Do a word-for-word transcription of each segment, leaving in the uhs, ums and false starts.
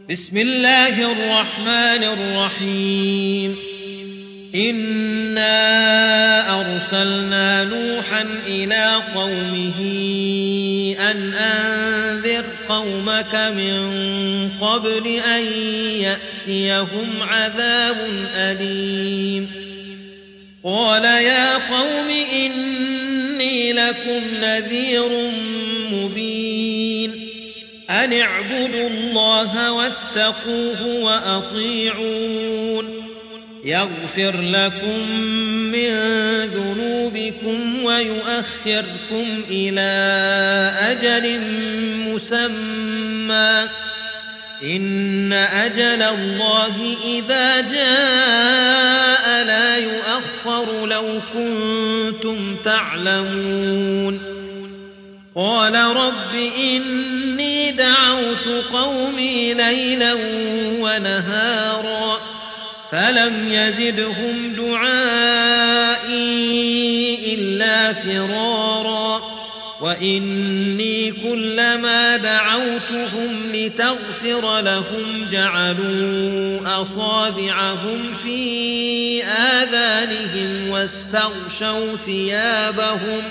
بسم الله الرحمن الرحيم إنا أرسلنا نوحا إلى قومه أن أنذر قومك من قبل أن يأتيهم عذاب أليم قال يا قوم إني لكم نذير مبين أن اعبدوا الله واتقوه وأطيعون يغفر لكم من ذنوبكم ويؤخركم إلى أجل مسمى إن أجل الله إذا جاء لا يؤخر لو كنتم تعلمون قال رب إني دعوت قومي ليلا ونهارا فلم يزدهم دعائي إلا فرارا وإني كلما دعوتهم لتغفر لهم جعلوا أصابعهم في آذانهم واستغشوا ثيابهم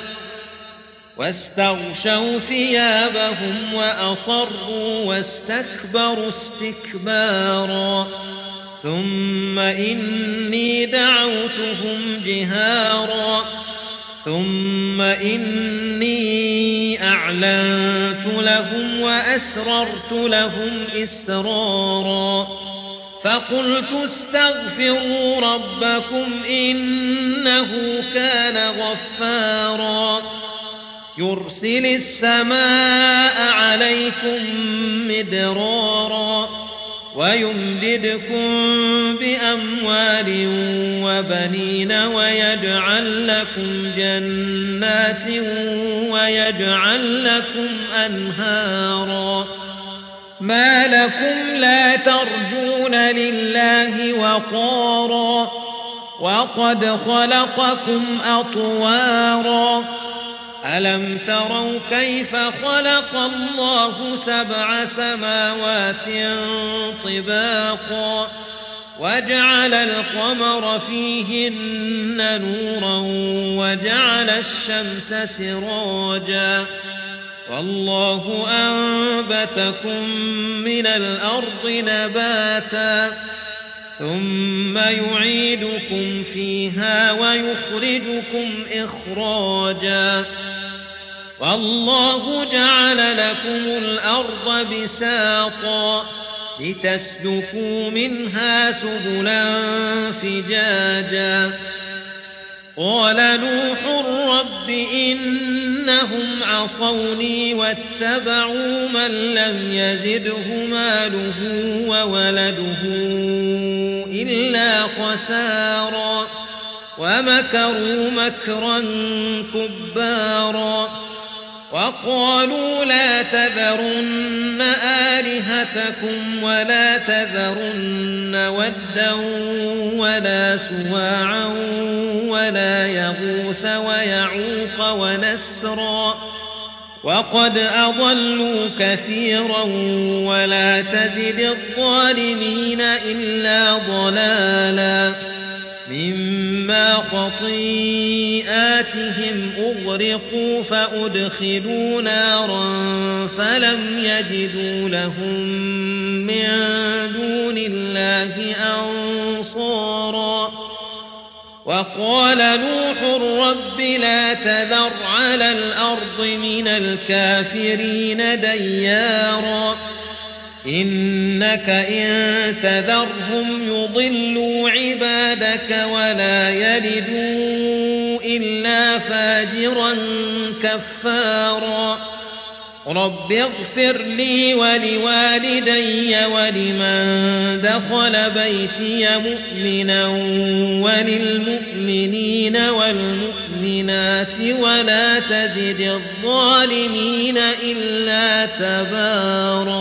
واستغشوا ثيابهم وأصروا واستكبروا استكبارا ثم إني دعوتهم جهارا ثم إني أعلنت لهم وأسررت لهم إسرارا فقلت استغفروا ربكم إنه كان غفارا يرسل السماء عليكم مدرارا ويمددكم بأموال وبنين ويجعل لكم جنات ويجعل لكم أنهارا ما لكم لا ترجون لله وقارا وقد خلقكم أطوارا ألم تروا كيف خلق الله سبع سماوات طباقا وجعل القمر فيهن نورا وجعل الشمس سراجا والله أنبتكم من الأرض نباتا ثم يعيدكم فيها ويخرجكم إخراجا والله جعل لكم الأرض بساطا لتسلكوا منها سبلا فجاجا قال نوح رب إنهم عصوني واتبعوا من لم يزده ماله وولده إلا خسارا ومكروا مكرا كبارا وقالوا لا تذرن آلهتكم ولا تذرن ودا ولا سواعا ولا يغوث ويعوق ونسرا وقد أضلوا كثيرا ولا تزد الظالمين إلا ضلالا مما خطيئاتهم أغرقوا فأدخلوا نارا فلم يجدوا لهم من دون الله أنصارا وقال نوح رب لا تذر على الأرض من الكافرين ديارا إنك إن تذرهم يضلوا عبادك ولا يلدوا إلا فاجرا كفارا رب اغفر لي ولوالدي ولمن دخل بيتي مؤمنا وللمؤمنين والمؤمنات ولا تزد الظالمين إلا تبارا